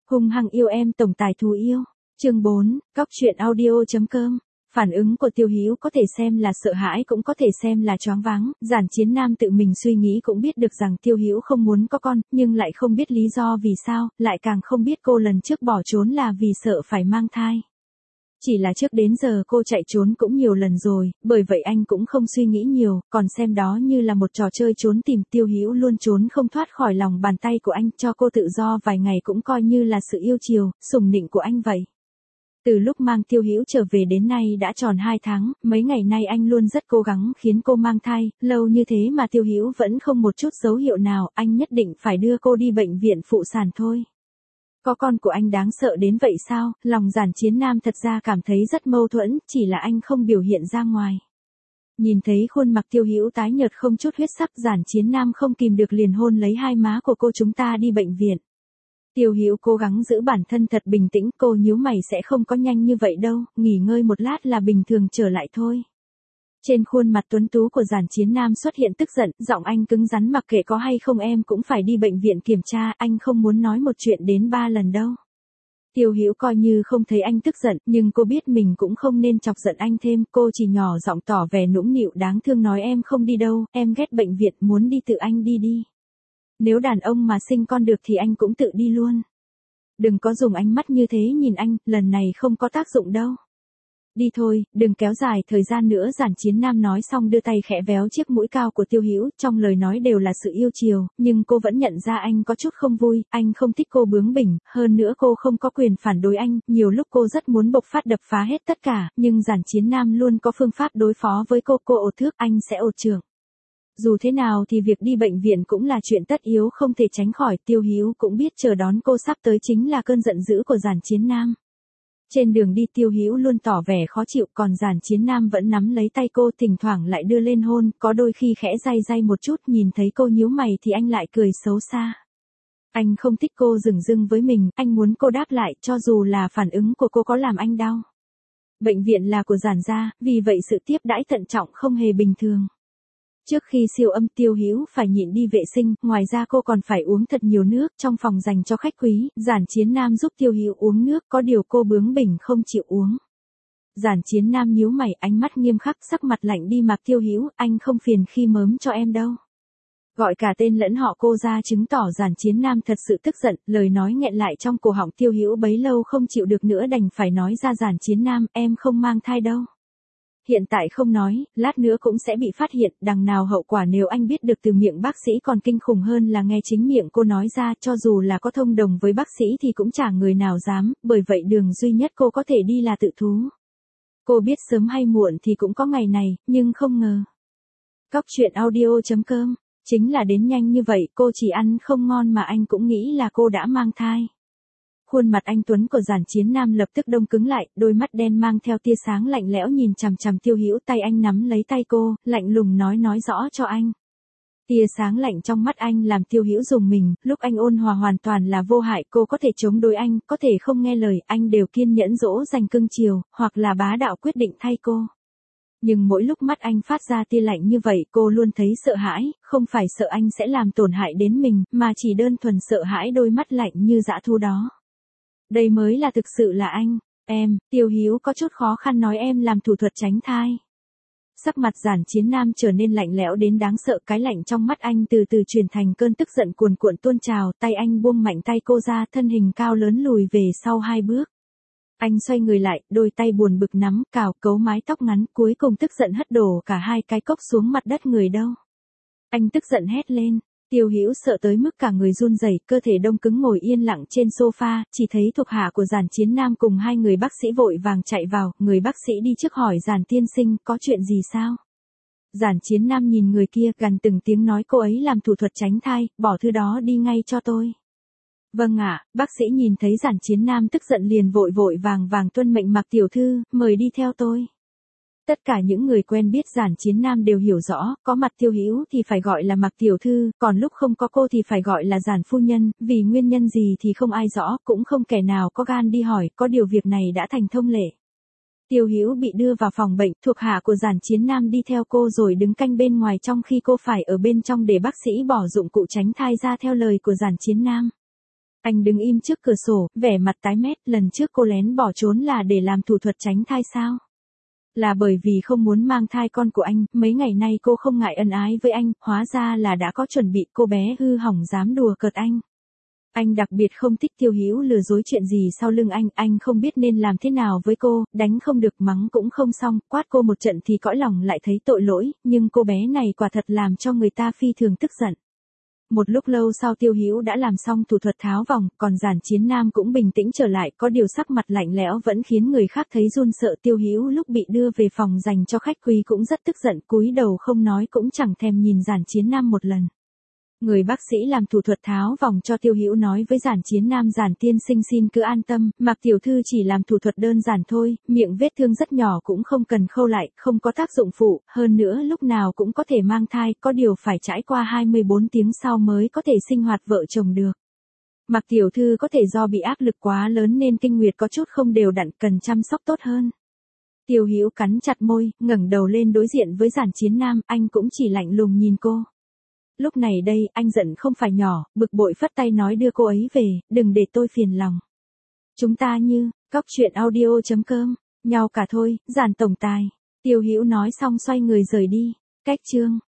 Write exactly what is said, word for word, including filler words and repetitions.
Hung hăng yêu em tổng tài thú yêu. Chương bốn, Cóc truyện audio.com. Phản ứng của Tiêu Hữu có thể xem là sợ hãi cũng có thể xem là choáng váng, Giản Chiến Nam tự mình suy nghĩ cũng biết được rằng Tiêu Hữu không muốn có con, nhưng lại không biết lý do vì sao, lại càng không biết cô lần trước bỏ trốn là vì sợ phải mang thai. Chỉ là trước đến giờ cô chạy trốn cũng nhiều lần rồi, bởi vậy anh cũng không suy nghĩ nhiều, còn xem đó như là một trò chơi trốn tìm. Tiêu Hữu luôn trốn không thoát khỏi lòng bàn tay của anh, cho cô tự do vài ngày cũng coi như là sự yêu chiều, sủng nịnh của anh vậy. Từ lúc mang Tiêu Hữu trở về đến nay đã tròn hai tháng, mấy ngày nay anh luôn rất cố gắng khiến cô mang thai, lâu như thế mà Tiêu Hữu vẫn không một chút dấu hiệu nào, anh nhất định phải đưa cô đi bệnh viện phụ sản thôi. Có con của anh đáng sợ đến vậy sao? Lòng Giản Chiến Nam thật ra cảm thấy rất mâu thuẫn, chỉ là anh không biểu hiện ra ngoài. Nhìn thấy khuôn mặt Tiêu Hữu tái nhợt không chút huyết sắc, Giản Chiến Nam không kìm được liền hôn lấy hai má của cô. Chúng ta đi bệnh viện. Tiêu Hữu cố gắng giữ bản thân thật bình tĩnh, cô nhíu mày sẽ không có nhanh như vậy đâu, nghỉ ngơi một lát là bình thường trở lại thôi. Trên khuôn mặt tuấn tú của Giản Chiến Nam xuất hiện tức giận, giọng anh cứng rắn, mặc kệ có hay không em cũng phải đi bệnh viện kiểm tra, anh không muốn nói một chuyện đến ba lần đâu. Tiêu Hữu coi như không thấy anh tức giận, nhưng cô biết mình cũng không nên chọc giận anh thêm, cô chỉ nhỏ giọng tỏ vẻ nũng nịu đáng thương nói em không đi đâu, em ghét bệnh viện, muốn đi tự anh đi đi. Nếu đàn ông mà sinh con được thì anh cũng tự đi luôn. Đừng có dùng ánh mắt như thế nhìn anh, lần này không có tác dụng đâu. Đi thôi, đừng kéo dài thời gian nữa. Giản Chiến Nam nói xong đưa tay khẽ véo chiếc mũi cao của Tiêu Hữu, trong lời nói đều là sự yêu chiều, nhưng cô vẫn nhận ra anh có chút không vui, anh không thích cô bướng bỉnh, hơn nữa cô không có quyền phản đối anh, nhiều lúc cô rất muốn bộc phát đập phá hết tất cả, nhưng Giản Chiến Nam luôn có phương pháp đối phó với cô, cô ột thước, anh sẽ ột trưởng. Dù thế nào thì việc đi bệnh viện cũng là chuyện tất yếu không thể tránh khỏi, Tiêu Hữu cũng biết chờ đón cô sắp tới chính là cơn giận dữ của Giản Chiến Nam. Trên đường đi Tiêu Hữu luôn tỏ vẻ khó chịu, còn Giản Chiến Nam vẫn nắm lấy tay cô, thỉnh thoảng lại đưa lên hôn, có đôi khi khẽ day day một chút, nhìn thấy cô nhíu mày thì anh lại cười xấu xa. Anh không thích cô dửng dưng với mình, anh muốn cô đáp lại, cho dù là phản ứng của cô có làm anh đau. Bệnh viện là của Giản gia, vì vậy sự tiếp đãi thận trọng không hề bình thường. Trước khi siêu âm Tiêu Hữu phải nhịn đi vệ sinh, ngoài ra cô còn phải uống thật nhiều nước, trong phòng dành cho khách quý, Giản Chiến Nam giúp Tiêu Hữu uống nước, có điều cô bướng bỉnh không chịu uống. Giản Chiến Nam nhíu mày, ánh mắt nghiêm khắc, sắc mặt lạnh đi. Mặc Tiêu Hữu, anh không phiền khi mớm cho em đâu. Gọi cả tên lẫn họ cô ra chứng tỏ Giản Chiến Nam thật sự tức giận, lời nói nghẹn lại trong cổ họng. Tiêu Hữu bấy lâu không chịu được nữa đành phải nói ra, Giản Chiến Nam, em không mang thai đâu. Hiện tại không nói, lát nữa cũng sẽ bị phát hiện, đằng nào hậu quả nếu anh biết được từ miệng bác sĩ còn kinh khủng hơn là nghe chính miệng cô nói ra, cho dù là có thông đồng với bác sĩ thì cũng chả người nào dám, bởi vậy đường duy nhất cô có thể đi là tự thú. Cô biết sớm hay muộn thì cũng có ngày này, nhưng không ngờ. Cóc truyện audio.com, chính là đến nhanh như vậy, cô chỉ ăn không ngon mà anh cũng nghĩ là cô đã mang thai. Khuôn mặt anh tuấn của Giản Chiến Nam lập tức đông cứng lại, đôi mắt đen mang theo tia sáng lạnh lẽo nhìn chằm chằm Tiêu Hữu, tay anh nắm lấy tay cô, lạnh lùng nói nói rõ cho anh. Tia sáng lạnh trong mắt anh làm Tiêu Hữu rùng mình, lúc anh ôn hòa hoàn toàn là vô hại, cô có thể chống đối anh, có thể không nghe lời, anh đều kiên nhẫn dỗ dành cưng chiều, hoặc là bá đạo quyết định thay cô. Nhưng mỗi lúc mắt anh phát ra tia lạnh như vậy, cô luôn thấy sợ hãi, không phải sợ anh sẽ làm tổn hại đến mình, mà chỉ đơn thuần sợ hãi đôi mắt lạnh như dã thú đó. Đây mới là thực sự là anh. Em, Tiêu Hữu có chút khó khăn nói em làm thủ thuật tránh thai. Sắc mặt Giản Chiến Nam trở nên lạnh lẽo đến đáng sợ, cái lạnh trong mắt anh từ từ chuyển thành cơn tức giận cuồn cuộn tuôn trào, tay anh buông mạnh tay cô ra, thân hình cao lớn lùi về sau hai bước. Anh xoay người lại, đôi tay buồn bực nắm, cào, cấu mái tóc ngắn, cuối cùng tức giận hất đổ cả hai cái cốc xuống mặt đất. Người đâu? Anh tức giận hét lên. Tiêu Hữu sợ tới mức cả người run rẩy, cơ thể đông cứng ngồi yên lặng trên sofa, chỉ thấy thuộc hạ của Giản Chiến Nam cùng hai người bác sĩ vội vàng chạy vào, người bác sĩ đi trước hỏi Giản tiên sinh, có chuyện gì sao? Giản Chiến Nam nhìn người kia, gằn từng tiếng nói, cô ấy làm thủ thuật tránh thai, bỏ thứ đó đi ngay cho tôi. Vâng ạ, bác sĩ nhìn thấy Giản Chiến Nam tức giận liền vội vội vàng vàng tuân mệnh, Mạc tiểu thư, mời đi theo tôi. Tất cả những người quen biết Giản Chiến Nam đều hiểu rõ, có mặt Tiêu Hữu thì phải gọi là Mạc tiểu thư, còn lúc không có cô thì phải gọi là Giản phu nhân, vì nguyên nhân gì thì không ai rõ, cũng không kẻ nào có gan đi hỏi, có điều việc này đã thành thông lệ. Tiêu Hữu bị đưa vào phòng bệnh, thuộc hạ của Giản Chiến Nam đi theo cô rồi đứng canh bên ngoài trong khi cô phải ở bên trong để bác sĩ bỏ dụng cụ tránh thai ra theo lời của Giản Chiến Nam. Anh đứng im trước cửa sổ, vẻ mặt tái mét, lần trước cô lén bỏ trốn là để làm thủ thuật tránh thai sao? Là bởi vì không muốn mang thai con của anh, mấy ngày nay cô không ngại ân ái với anh, hóa ra là đã có chuẩn bị, cô bé hư hỏng dám đùa cợt anh. Anh đặc biệt không thích Tiêu Hữu lừa dối chuyện gì sau lưng anh, anh không biết nên làm thế nào với cô, đánh không được mắng cũng không xong, quát cô một trận thì cõi lòng lại thấy tội lỗi, nhưng cô bé này quả thật làm cho người ta phi thường tức giận. Một lúc lâu sau Tiêu Hữu đã làm xong thủ thuật tháo vòng, còn Giản Chiến Nam cũng bình tĩnh trở lại, có điều sắc mặt lạnh lẽo vẫn khiến người khác thấy run sợ. Tiêu Hữu lúc bị đưa về phòng dành cho khách quý cũng rất tức giận, cúi đầu không nói cũng chẳng thèm nhìn Giản Chiến Nam một lần. Người bác sĩ làm thủ thuật tháo vòng cho Tiêu Hữu nói với Giản Chiến Nam: Giản tiên sinh xin cứ an tâm, Mạc tiểu thư chỉ làm thủ thuật đơn giản thôi, miệng vết thương rất nhỏ cũng không cần khâu lại, không có tác dụng phụ, hơn nữa lúc nào cũng có thể mang thai, có điều phải trải qua hai mươi bốn tiếng sau mới có thể sinh hoạt vợ chồng được. Mạc tiểu thư có thể do bị áp lực quá lớn nên kinh nguyệt có chút không đều đặn, cần chăm sóc tốt hơn. Tiêu Hữu cắn chặt môi, ngẩng đầu lên đối diện với Giản Chiến Nam, anh cũng chỉ lạnh lùng nhìn cô. Lúc này đây, anh giận không phải nhỏ, bực bội phất tay nói đưa cô ấy về, đừng để tôi phiền lòng. Chúng ta như, cóc truyện audio chấm com, nhau cả thôi, Giản tổng tài. Tiêu Hữu nói xong xoay người rời đi. Cách chương